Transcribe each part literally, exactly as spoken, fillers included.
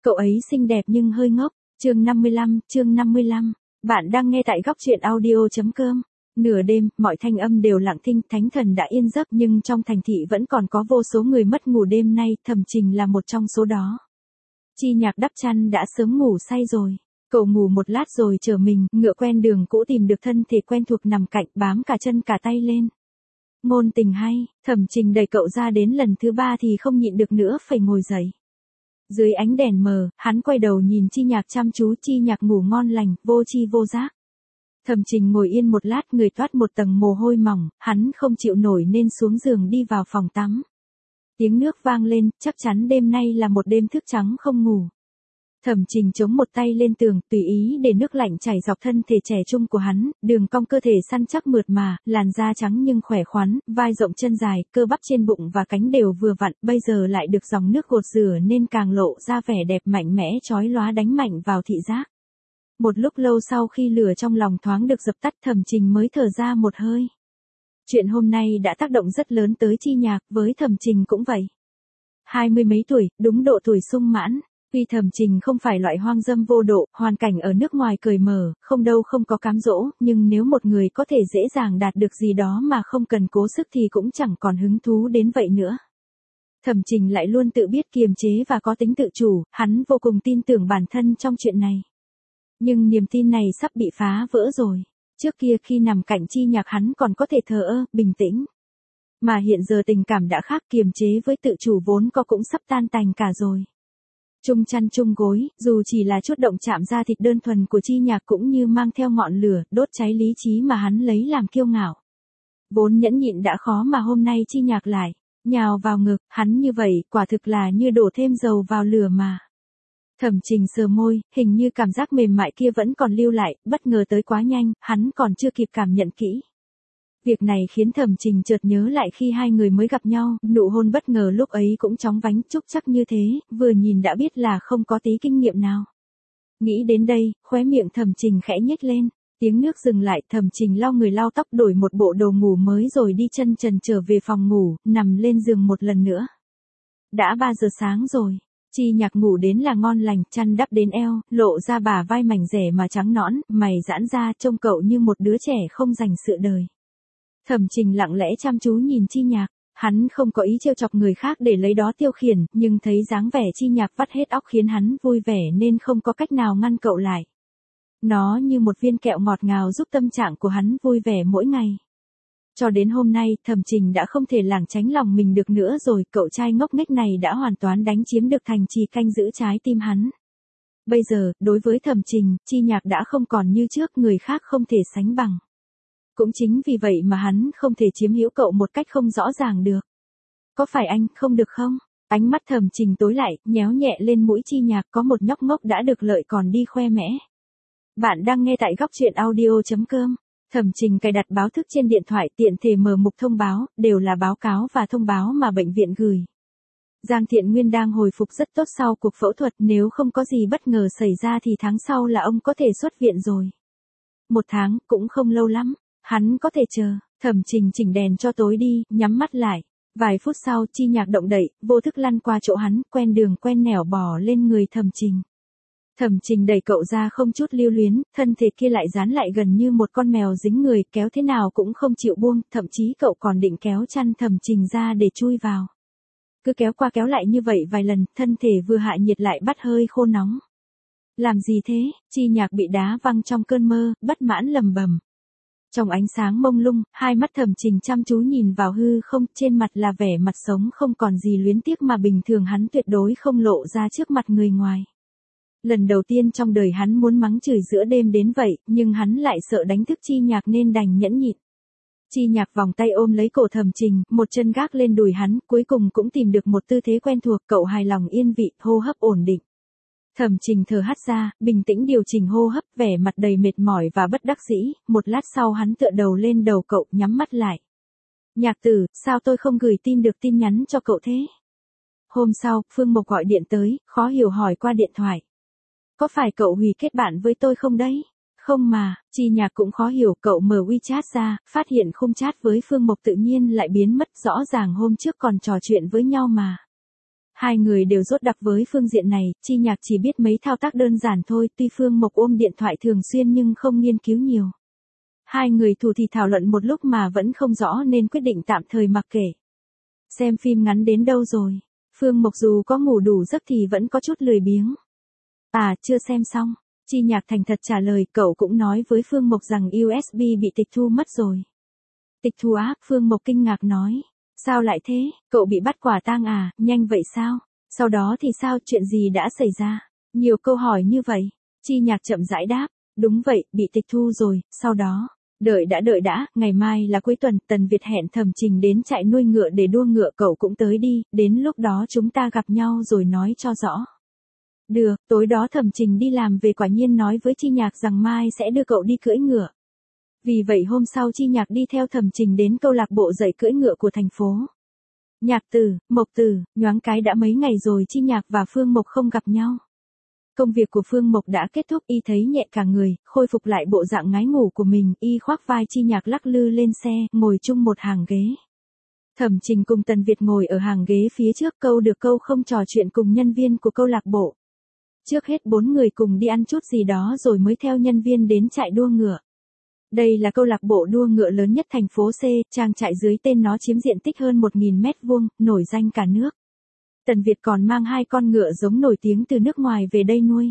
Cậu ấy xinh đẹp nhưng hơi ngốc. Chương năm mươi lăm, chương năm mươi lăm. Bạn đang nghe tại góc truyện audio chấm com. Nửa đêm, mọi thanh âm đều lặng thinh, thánh thần đã yên giấc nhưng trong thành thị vẫn còn có vô số người mất ngủ đêm nay, Thẩm Trình là một trong số đó. Chi Nhạc đắp chăn đã sớm ngủ say rồi. Cậu ngủ một lát rồi trở mình, ngựa quen đường cũ tìm được thân thể quen thuộc nằm cạnh, bám cả chân cả tay lên. Ngôn tình hay, Thẩm Trình đẩy cậu ra đến lần thứ ba thì không nhịn được nữa phải ngồi dậy. Dưới ánh đèn mờ, hắn quay đầu nhìn Chi Nhạc chăm chú. Chi Nhạc ngủ ngon lành, vô chi vô giác. Thẩm Trình ngồi yên một lát, người toát một tầng mồ hôi mỏng, hắn không chịu nổi nên xuống giường đi vào phòng tắm. Tiếng nước vang lên, chắc chắn đêm nay là một đêm thức trắng không ngủ. Thẩm Trình chống một tay lên tường, tùy ý để nước lạnh chảy dọc thân thể trẻ trung của hắn, đường cong cơ thể săn chắc mượt mà, làn da trắng nhưng khỏe khoắn, vai rộng chân dài, cơ bắp trên bụng và cánh đều vừa vặn, bây giờ lại được dòng nước gột rửa nên càng lộ ra vẻ đẹp mạnh mẽ chói lóa đánh mạnh vào thị giác. Một lúc lâu sau khi lửa trong lòng thoáng được dập tắt, Thẩm Trình mới thở ra một hơi. Chuyện hôm nay đã tác động rất lớn tới Chi Nhạc, với Thẩm Trình cũng vậy. Hai mươi mấy tuổi, đúng độ tuổi sung mãn. Tuy Thẩm Trình không phải loại hoang dâm vô độ, hoàn cảnh ở nước ngoài cởi mở, không đâu không có cám dỗ, nhưng nếu một người có thể dễ dàng đạt được gì đó mà không cần cố sức thì cũng chẳng còn hứng thú đến vậy nữa. Thẩm Trình lại luôn tự biết kiềm chế và có tính tự chủ, hắn vô cùng tin tưởng bản thân trong chuyện này. Nhưng niềm tin này sắp bị phá vỡ rồi. Trước kia khi nằm cạnh Chi Nhạc hắn còn có thể thờ ơ, bình tĩnh. Mà hiện giờ tình cảm đã khác, kiềm chế với tự chủ vốn có cũng sắp tan tành cả rồi. Chung chăn chung gối, dù chỉ là chút động chạm da thịt đơn thuần của Chi Nhạc cũng như mang theo ngọn lửa, đốt cháy lý trí mà hắn lấy làm kiêu ngạo. Vốn nhẫn nhịn đã khó mà hôm nay Chi Nhạc lại nhào vào ngực, hắn như vậy, quả thực là như đổ thêm dầu vào lửa mà. Thẩm Trình sờ môi, hình như cảm giác mềm mại kia vẫn còn lưu lại, bất ngờ tới quá nhanh, hắn còn chưa kịp cảm nhận kỹ. Việc này khiến Thẩm Trình chợt nhớ lại khi hai người mới gặp nhau, nụ hôn bất ngờ lúc ấy cũng chóng vánh chúc chắc như thế, vừa nhìn đã biết là không có tí kinh nghiệm nào. Nghĩ đến đây, khóe miệng Thẩm Trình khẽ nhếch lên, tiếng nước dừng lại, Thẩm Trình lau người lau tóc đổi một bộ đồ ngủ mới rồi đi chân trần trở về phòng ngủ, nằm lên giường một lần nữa. Đã ba giờ sáng rồi. Chi Nhạc ngủ đến là ngon lành, chăn đắp đến eo, lộ ra bả vai mảnh rẻ mà trắng nõn, mày giãn ra, trông cậu như một đứa trẻ không dành sự đời. Thẩm Trình lặng lẽ chăm chú nhìn Chi Nhạc, hắn không có ý trêu chọc người khác để lấy đó tiêu khiển, nhưng thấy dáng vẻ Chi Nhạc vắt hết óc khiến hắn vui vẻ nên không có cách nào ngăn cậu lại. Nó như một viên kẹo ngọt ngào giúp tâm trạng của hắn vui vẻ mỗi ngày. Cho đến hôm nay, Thẩm Trình đã không thể lảng tránh lòng mình được nữa rồi, cậu trai ngốc nghếch này đã hoàn toàn đánh chiếm được thành trì canh giữ trái tim hắn. Bây giờ, đối với Thẩm Trình, Chi Nhạc đã không còn như trước, người khác không thể sánh bằng. Cũng chính vì vậy mà hắn không thể chiếm hữu cậu một cách không rõ ràng được. Có phải anh không được không? Ánh mắt Thẩm Trình tối lại, nhéo nhẹ lên mũi Chi Nhạc, có một nhóc ngốc đã được lợi còn đi khoe mẽ. Bạn đang nghe tại góc truyện audio chấm com. Thẩm Trình cài đặt báo thức trên điện thoại, tiện thể mở mục thông báo, đều là báo cáo và thông báo mà bệnh viện gửi. Giang Thiện Nguyên đang hồi phục rất tốt sau cuộc phẫu thuật, nếu không có gì bất ngờ xảy ra thì tháng sau là ông có thể xuất viện rồi. Một tháng, cũng không lâu lắm, hắn có thể chờ. Thẩm Trình chỉnh đèn cho tối đi, nhắm mắt lại. Vài phút sau, Chi Nhạc động đậy, vô thức lăn qua chỗ hắn, quen đường quen nẻo bò lên người Thẩm Trình. Thẩm Trình đẩy cậu ra không chút lưu luyến, thân thể kia lại dán lại gần như một con mèo dính người, kéo thế nào cũng không chịu buông, thậm chí cậu còn định kéo chăn Thẩm Trình ra để chui vào. Cứ kéo qua kéo lại như vậy vài lần, thân thể vừa hạ nhiệt lại bắt hơi khô nóng. Làm gì thế? Chi Nhạc bị đá văng trong cơn mơ, bất mãn lầm bầm. Trong ánh sáng mông lung, hai mắt Thẩm Trình chăm chú nhìn vào hư không, trên mặt là vẻ mặt sống không còn gì luyến tiếc mà bình thường hắn tuyệt đối không lộ ra trước mặt người ngoài. Lần đầu tiên trong đời hắn muốn mắng chửi giữa đêm đến vậy, nhưng hắn lại sợ đánh thức Chi Nhạc nên đành nhẫn nhịn. Chi Nhạc vòng tay ôm lấy cổ Thẩm Trình, một chân gác lên đùi hắn, cuối cùng cũng tìm được một tư thế quen thuộc, cậu hài lòng yên vị, hô hấp ổn định. Thẩm Trình thở hắt ra, bình tĩnh điều chỉnh hô hấp, vẻ mặt đầy mệt mỏi và bất đắc dĩ, một lát sau hắn tựa đầu lên đầu cậu, nhắm mắt lại. Nhạc tử, sao tôi không gửi tin được tin nhắn cho cậu thế? Hôm sau, Phương Mộc gọi điện tới, khó hiểu hỏi qua điện thoại. Có phải cậu hủy kết bạn với tôi không đấy? Không mà, Chi Nhạc cũng khó hiểu, cậu mở WeChat ra, phát hiện khung chat với Phương Mộc tự nhiên lại biến mất, rõ ràng hôm trước còn trò chuyện với nhau mà. Hai người đều rốt đặc với phương diện này, Chi Nhạc chỉ biết mấy thao tác đơn giản thôi, tuy Phương Mộc ôm điện thoại thường xuyên nhưng không nghiên cứu nhiều. Hai người thủ thì thảo luận một lúc mà vẫn không rõ nên quyết định tạm thời mặc kệ. Xem phim ngắn đến đâu rồi? Phương Mộc dù có ngủ đủ giấc thì vẫn có chút lười biếng. À, chưa xem xong. Chi Nhạc thành thật trả lời, cậu cũng nói với Phương Mộc rằng u ét bê bị tịch thu mất rồi. Tịch thu á? Phương Mộc kinh ngạc nói. Sao lại thế, cậu bị bắt quả tang à, nhanh vậy sao? Sau đó thì sao, chuyện gì đã xảy ra? Nhiều câu hỏi như vậy. Chi Nhạc chậm rãi đáp. Đúng vậy, bị tịch thu rồi, sau đó. Đợi đã đợi đã, ngày mai là cuối tuần, Tần Việt hẹn Thẩm Trình đến trại nuôi ngựa để đua ngựa, cậu cũng tới đi, đến lúc đó chúng ta gặp nhau rồi nói cho rõ. Được, tối đó Thẩm Trình đi làm về quả nhiên nói với Chi Nhạc rằng mai sẽ đưa cậu đi cưỡi ngựa. Vì vậy hôm sau Chi Nhạc đi theo Thẩm Trình đến câu lạc bộ dạy cưỡi ngựa của thành phố. Nhạc Tử, Mộc Tử, nhoáng cái đã mấy ngày rồi Chi Nhạc và Phương Mộc không gặp nhau. Công việc của Phương Mộc đã kết thúc, y thấy nhẹ cả người, khôi phục lại bộ dạng ngái ngủ của mình, y khoác vai Chi Nhạc lắc lư lên xe, ngồi chung một hàng ghế. Thẩm Trình cùng Tần Việt ngồi ở hàng ghế phía trước, câu được câu không trò chuyện cùng nhân viên của câu lạc bộ. Trước hết bốn người cùng đi ăn chút gì đó rồi mới theo nhân viên đến trại đua ngựa. Đây là câu lạc bộ đua ngựa lớn nhất thành phố C, trang trại dưới tên nó chiếm diện tích hơn một nghìn mét vuông, nổi danh cả nước. Tần Việt còn mang hai con ngựa giống nổi tiếng từ nước ngoài về đây nuôi.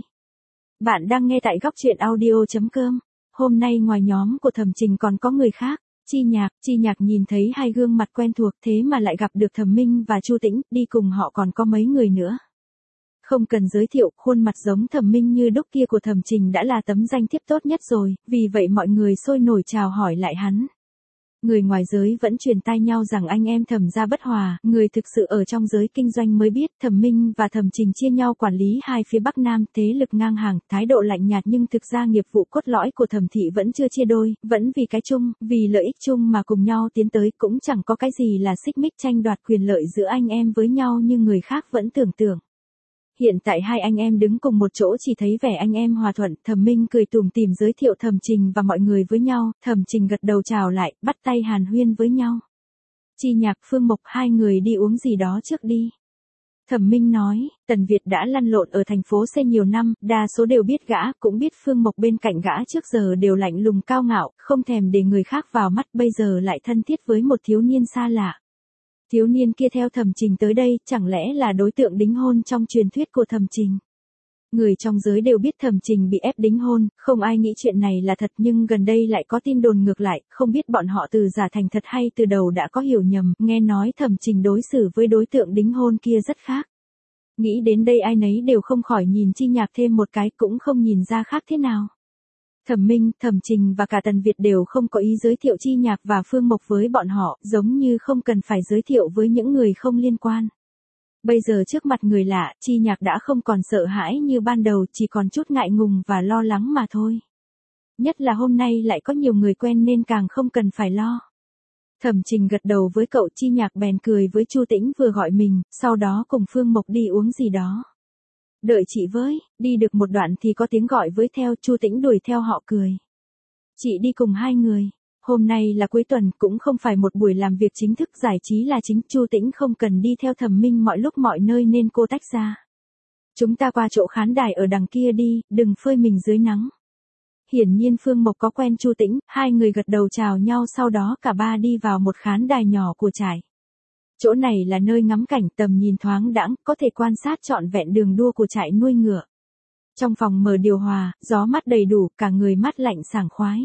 Bạn đang nghe tại góc truyện audio chấm com. Hôm nay ngoài nhóm của Thẩm Trình còn có người khác. Chi Nhạc, Chi Nhạc nhìn thấy hai gương mặt quen thuộc thế mà lại gặp được Thẩm Minh và Chu Tĩnh, đi cùng họ còn có mấy người nữa. Không cần giới thiệu, khuôn mặt giống Thẩm Minh như đúc kia của Thẩm Trình đã là tấm danh thiếp tốt nhất rồi, vì vậy mọi người sôi nổi chào hỏi lại hắn. Người ngoài giới vẫn truyền tai nhau rằng anh em Thẩm gia bất hòa, người thực sự ở trong giới kinh doanh mới biết Thẩm Minh và Thẩm Trình chia nhau quản lý hai phía Bắc Nam, thế lực ngang hàng, thái độ lạnh nhạt nhưng thực ra nghiệp vụ cốt lõi của Thẩm thị vẫn chưa chia đôi, vẫn vì cái chung, vì lợi ích chung mà cùng nhau tiến tới, cũng chẳng có cái gì là xích mích tranh đoạt quyền lợi giữa anh em với nhau như người khác vẫn tưởng tượng. Hiện tại hai anh em đứng cùng một chỗ chỉ thấy vẻ anh em hòa thuận, Thẩm Minh cười tủm tỉm giới thiệu Thẩm Trình và mọi người với nhau, Thẩm Trình gật đầu chào lại, bắt tay hàn huyên với nhau. Chi Nhạc, Phương Mộc, hai người đi uống gì đó trước đi. Thẩm Minh nói, Tần Việt đã lăn lộn ở thành phố C nhiều năm, đa số đều biết gã, cũng biết Phương Mộc bên cạnh gã trước giờ đều lạnh lùng cao ngạo, không thèm để người khác vào mắt, bây giờ lại thân thiết với một thiếu niên xa lạ. Thiếu niên kia theo Thẩm Trình tới đây, chẳng lẽ là đối tượng đính hôn trong truyền thuyết của Thẩm Trình. Người trong giới đều biết Thẩm Trình bị ép đính hôn, không ai nghĩ chuyện này là thật nhưng gần đây lại có tin đồn ngược lại, không biết bọn họ từ giả thành thật hay từ đầu đã có hiểu nhầm, nghe nói Thẩm Trình đối xử với đối tượng đính hôn kia rất khác. Nghĩ đến đây ai nấy đều không khỏi nhìn Chi Nhạc thêm một cái, cũng không nhìn ra khác thế nào. Thẩm Minh, Thẩm Trình và cả Tần Việt đều không có ý giới thiệu Chi Nhạc và Phương Mộc với bọn họ, giống như không cần phải giới thiệu với những người không liên quan. Bây giờ trước mặt người lạ, Chi Nhạc đã không còn sợ hãi như ban đầu, chỉ còn chút ngại ngùng và lo lắng mà thôi. Nhất là hôm nay lại có nhiều người quen nên càng không cần phải lo. Thẩm Trình gật đầu với cậu, Chi Nhạc bèn cười với Chu Tĩnh vừa gọi mình, sau đó cùng Phương Mộc đi uống gì đó. Đợi chị với, đi được một đoạn thì có tiếng gọi với theo, Chu Tĩnh đuổi theo họ cười. Chị đi cùng hai người. Hôm nay là cuối tuần, cũng không phải một buổi làm việc chính thức, giải trí là chính, Chu Tĩnh không cần đi theo Thẩm Minh mọi lúc mọi nơi nên cô tách ra. Chúng ta qua chỗ khán đài ở đằng kia đi, đừng phơi mình dưới nắng. Hiển nhiên Phương Mộc có quen Chu Tĩnh, hai người gật đầu chào nhau sau đó cả ba đi vào một khán đài nhỏ của trại. Chỗ này là nơi ngắm cảnh, tầm nhìn thoáng đãng, có thể quan sát trọn vẹn đường đua của trại nuôi ngựa. Trong phòng mở điều hòa, gió mát đầy đủ, cả người mát lạnh sảng khoái.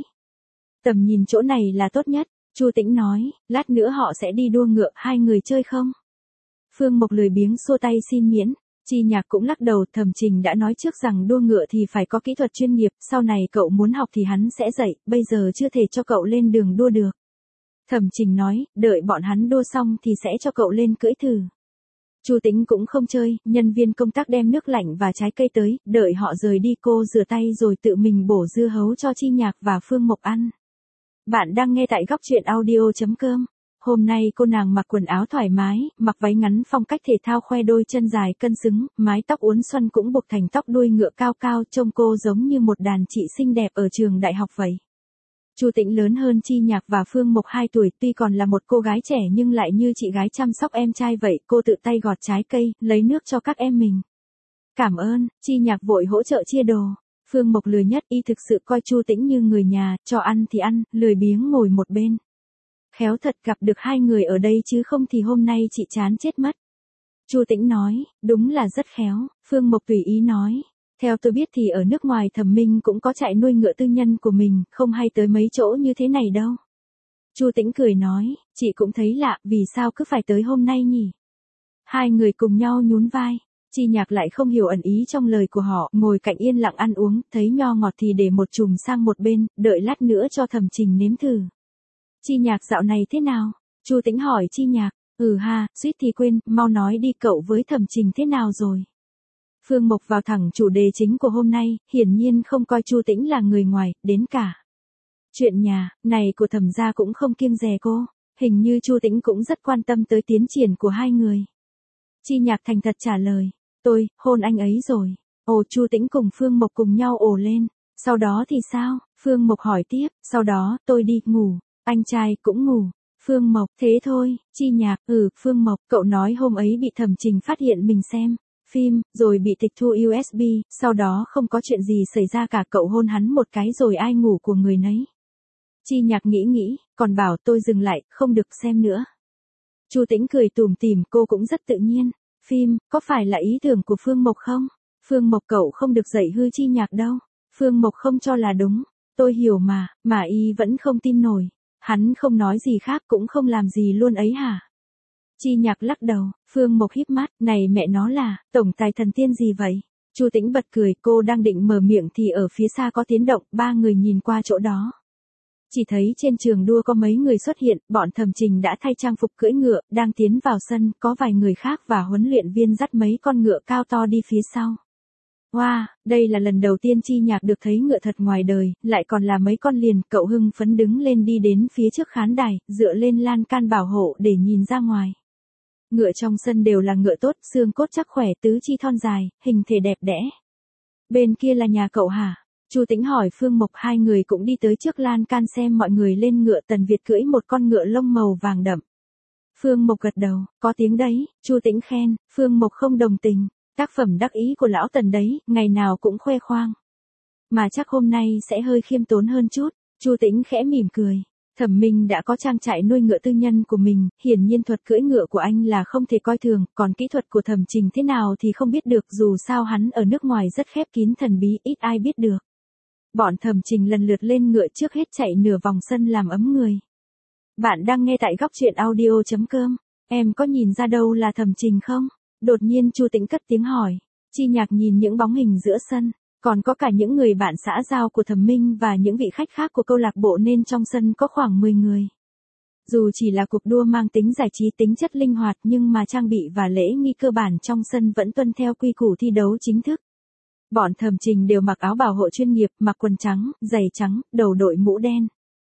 Tầm nhìn chỗ này là tốt nhất, Chu Tĩnh nói, lát nữa họ sẽ đi đua ngựa, hai người chơi không? Phương Mộc lười biếng xua tay xin miễn. Chi Nhạc cũng lắc đầu, Thẩm Trình đã nói trước rằng đua ngựa thì phải có kỹ thuật chuyên nghiệp, sau này cậu muốn học thì hắn sẽ dạy, bây giờ chưa thể cho cậu lên đường đua được. Thẩm Trình nói, đợi bọn hắn đua xong thì sẽ cho cậu lên cưỡi thử. Chu Tĩnh cũng không chơi, nhân viên công tác đem nước lạnh và trái cây tới, đợi họ rời đi cô rửa tay rồi tự mình bổ dưa hấu cho Chi Nhạc và Phương Mộc ăn. Bạn đang nghe tại góc truyện audio chấm com. Hôm nay cô nàng mặc quần áo thoải mái, mặc váy ngắn phong cách thể thao khoe đôi chân dài cân xứng, mái tóc uốn xoăn cũng buộc thành tóc đuôi ngựa cao cao, trông cô giống như một đàn chị xinh đẹp ở trường đại học vậy. Chu Tĩnh lớn hơn Chi Nhạc và Phương Mộc hai tuổi, tuy còn là một cô gái trẻ nhưng lại như chị gái chăm sóc em trai vậy, cô tự tay gọt trái cây, lấy nước cho các em mình. Cảm ơn, Chi Nhạc vội hỗ trợ chia đồ. Phương Mộc lười nhất, y thực sự coi Chu Tĩnh như người nhà, cho ăn thì ăn, lười biếng ngồi một bên. Khéo thật gặp được hai người ở đây chứ không thì hôm nay chị chán chết mất. Chu Tĩnh nói, đúng là rất khéo, Phương Mộc tùy ý nói. Theo tôi biết thì ở nước ngoài Thẩm Minh cũng có trại nuôi ngựa tư nhân của mình, không hay tới mấy chỗ như thế này đâu. Chu Tĩnh cười nói, chị cũng thấy lạ, vì sao cứ phải tới hôm nay nhỉ? Hai người cùng nhau nhún vai. Chi Nhạc lại không hiểu ẩn ý trong lời của họ, ngồi cạnh yên lặng ăn uống, thấy nho ngọt thì để một chùm sang một bên, đợi lát nữa cho Thẩm Trình nếm thử. Chi Nhạc dạo này thế nào? Chu Tĩnh hỏi Chi Nhạc. Ừ ha, suýt thì quên, mau nói đi, cậu với Thẩm Trình thế nào rồi? Phương Mộc vào thẳng chủ đề chính của hôm nay, hiển nhiên không coi Chu Tĩnh là người ngoài, đến cả chuyện nhà này của Thẩm gia cũng không kiêng dè cô, hình như Chu Tĩnh cũng rất quan tâm tới tiến triển của hai người. Chi Nhạc thành thật trả lời, tôi hôn anh ấy rồi. Ồ, Chu Tĩnh cùng Phương Mộc cùng nhau ồ lên. Sau đó thì sao? Phương Mộc hỏi tiếp, sau đó tôi đi ngủ, anh trai cũng ngủ. Phương Mộc, thế thôi. Chi Nhạc, ừ, Phương Mộc, cậu nói hôm ấy bị Thẩm Trình phát hiện mình xem phim, rồi bị tịch thu u ét bê, sau đó không có chuyện gì xảy ra cả, cậu hôn hắn một cái rồi ai ngủ của người nấy. Chi Nhạc nghĩ nghĩ, còn bảo tôi dừng lại, không được xem nữa. Chu Tĩnh cười tủm tỉm, cô cũng rất tự nhiên. Phim, có phải là ý tưởng của Phương Mộc không? Phương Mộc cậu không được dạy hư Chi Nhạc đâu. Phương Mộc không cho là đúng. Tôi hiểu mà, mà y vẫn không tin nổi. Hắn không nói gì khác cũng không làm gì luôn ấy hả? Chi Nhạc lắc đầu, Phương Mộc híp mắt, này mẹ nó là, tổng tài thần tiên gì vậy? Chu Tĩnh bật cười, cô đang định mở miệng thì ở phía xa có tiếng động, ba người nhìn qua chỗ đó. Chỉ thấy trên trường đua có mấy người xuất hiện, bọn Thẩm Trình đã thay trang phục cưỡi ngựa, đang tiến vào sân, có vài người khác và huấn luyện viên dắt mấy con ngựa cao to đi phía sau. Wow, đây là lần đầu tiên Chi Nhạc được thấy ngựa thật ngoài đời, lại còn là mấy con liền, cậu hưng phấn đứng lên đi đến phía trước khán đài, dựa lên lan can bảo hộ để nhìn ra ngoài. Ngựa trong sân đều là ngựa tốt, xương cốt chắc khỏe, tứ chi thon dài, hình thể đẹp đẽ. Bên kia là nhà cậu hả? Chu Tĩnh hỏi Phương Mộc, hai người cũng đi tới trước lan can xem mọi người lên ngựa. Tần Việt cưỡi một con ngựa lông màu vàng đậm. Phương Mộc gật đầu, có tiếng đấy, Chu Tĩnh khen, Phương Mộc không đồng tình, tác phẩm đắc ý của lão Tần đấy, ngày nào cũng khoe khoang. Mà chắc hôm nay sẽ hơi khiêm tốn hơn chút, Chu Tĩnh khẽ mỉm cười. Thẩm Minh đã có trang trại nuôi ngựa tư nhân của mình, hiển nhiên thuật cưỡi ngựa của anh là không thể coi thường, còn kỹ thuật của Thẩm Trình thế nào thì không biết được, dù sao hắn ở nước ngoài rất khép kín thần bí, ít ai biết được. Bọn Thẩm Trình lần lượt lên ngựa, trước hết chạy nửa vòng sân làm ấm người. Bạn đang nghe tại góc truyện audio chấm com. Em có nhìn ra đâu là Thẩm Trình không? Đột nhiên Chu Tĩnh cất tiếng hỏi. Chi Nhạc nhìn những bóng hình giữa sân, còn có cả những người bạn xã giao của Thẩm Minh và những vị khách khác của câu lạc bộ, nên trong sân có khoảng mười người. Dù chỉ là cuộc đua mang tính giải trí, tính chất linh hoạt, nhưng mà trang bị và lễ nghi cơ bản trong sân vẫn tuân theo quy củ thi đấu chính thức. Bọn Thẩm Trình đều mặc áo bảo hộ chuyên nghiệp, mặc quần trắng, giày trắng, đầu đội mũ đen.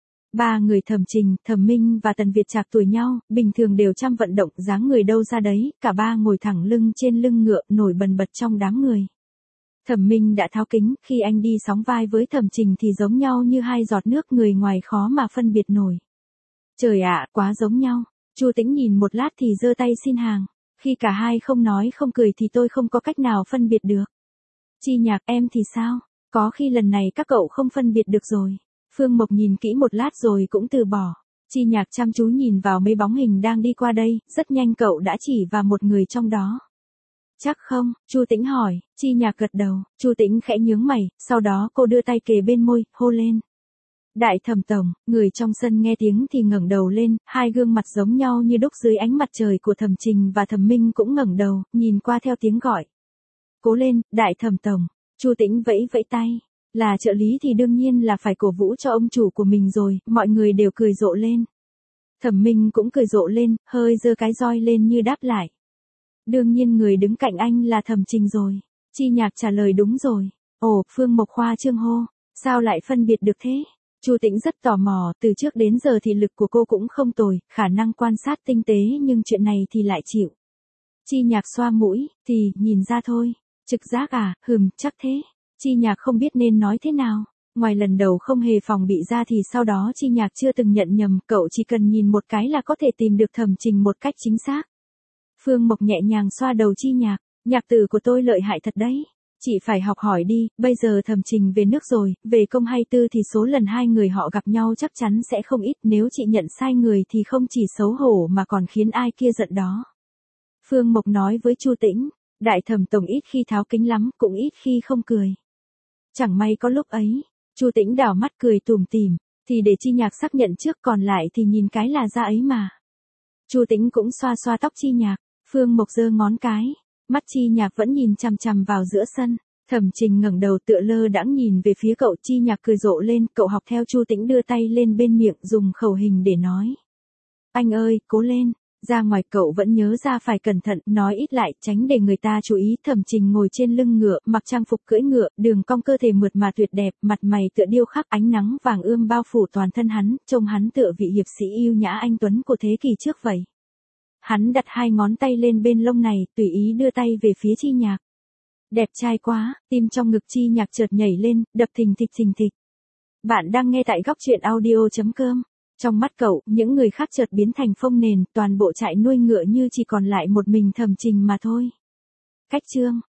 Ba người Thẩm Trình, Thẩm Minh và Tần Việt Trạc tuổi nhau, bình thường đều chăm vận động, dáng người đâu ra đấy, cả ba ngồi thẳng lưng trên lưng ngựa, nổi bần bật trong đám người. Thẩm Minh đã tháo kính, khi anh đi sóng vai với Thẩm Trình thì giống nhau như hai giọt nước, người ngoài khó mà phân biệt nổi. Trời ạ, quá giống nhau. Chu Tĩnh nhìn một lát thì giơ tay xin hàng. Khi cả hai không nói không cười thì tôi không có cách nào phân biệt được. Chi Nhạc, em thì sao? Có khi lần này các cậu không phân biệt được rồi. Phương Mộc nhìn kỹ một lát rồi cũng từ bỏ. Chi Nhạc chăm chú nhìn vào mấy bóng hình đang đi qua đây, rất nhanh cậu đã chỉ vào một người trong đó. Chắc không? Chu Tĩnh hỏi. Chi Nhạc gật đầu. Chu Tĩnh khẽ nhướng mày, sau đó cô đưa tay kề bên môi, hô lên. Đại Thẩm tổng. Người trong sân nghe tiếng thì ngẩng đầu lên, hai gương mặt giống nhau như đúc dưới ánh mặt trời của Thẩm Trình và Thẩm Minh cũng ngẩng đầu, nhìn qua theo tiếng gọi. Cố lên, Đại Thẩm tổng. Chu Tĩnh vẫy vẫy tay. Là trợ lý thì đương nhiên là phải cổ vũ cho ông chủ của mình rồi, mọi người đều cười rộ lên. Thẩm Minh cũng cười rộ lên, hơi giơ cái roi lên như đáp lại. Đương nhiên người đứng cạnh anh là Thẩm Trình rồi. Chi Nhạc trả lời đúng rồi. Ồ, Phương Mộc khoa trương hô. Sao lại phân biệt được thế? Chu Tĩnh rất tò mò, từ trước đến giờ thị lực của cô cũng không tồi, khả năng quan sát tinh tế, nhưng chuyện này thì lại chịu. Chi Nhạc xoa mũi, thì, nhìn ra thôi. Trực giác à, hừm, chắc thế. Chi Nhạc không biết nên nói thế nào. Ngoài lần đầu không hề phòng bị ra thì sau đó Chi Nhạc chưa từng nhận nhầm, cậu chỉ cần nhìn một cái là có thể tìm được Thẩm Trình một cách chính xác. Phương Mộc nhẹ nhàng xoa đầu Chi Nhạc, nhạc tử của tôi lợi hại thật đấy. Chị phải học hỏi đi, bây giờ Thẩm Trình về nước rồi, về công hay tư thì số lần hai người họ gặp nhau chắc chắn sẽ không ít, nếu chị nhận sai người thì không chỉ xấu hổ mà còn khiến ai kia giận đó. Phương Mộc nói với Chu Tĩnh, Đại Thẩm tổng ít khi tháo kính lắm, cũng ít khi không cười. Chẳng may có lúc ấy, Chu Tĩnh đảo mắt cười tủm tỉm, thì để Chi Nhạc xác nhận trước, còn lại thì nhìn cái là ra ấy mà. Chu Tĩnh cũng xoa xoa tóc Chi Nhạc, Phương Mộc giơ ngón cái, mắt Chi Nhạc vẫn nhìn chằm chằm vào giữa sân. Thẩm Trình ngẩng đầu tựa lơ đãng nhìn về phía cậu. Chi Nhạc cười rộ lên, cậu học theo Chu Tĩnh đưa tay lên bên miệng dùng khẩu hình để nói. Anh ơi, cố lên. Ra ngoài cậu vẫn nhớ ra phải cẩn thận, nói ít lại, tránh để người ta chú ý. Thẩm Trình ngồi trên lưng ngựa, mặc trang phục cưỡi ngựa, đường cong cơ thể mượt mà tuyệt đẹp, mặt mày tựa điêu khắc, ánh nắng vàng ươm bao phủ toàn thân hắn, trông hắn tựa vị hiệp sĩ yêu nhã anh tuấn của thế kỷ trước vậy. Hắn đặt hai ngón tay lên bên lông này, tùy ý đưa tay về phía Chi Nhạc. Đẹp trai quá, tim trong ngực Chi Nhạc chợt nhảy lên, đập thình thịch thình thịch. Bạn đang nghe tại góc truyện audio chấm com. Trong mắt cậu, những người khác chợt biến thành phông nền, toàn bộ trại nuôi ngựa như chỉ còn lại một mình Thẩm Trình mà thôi. Cách chương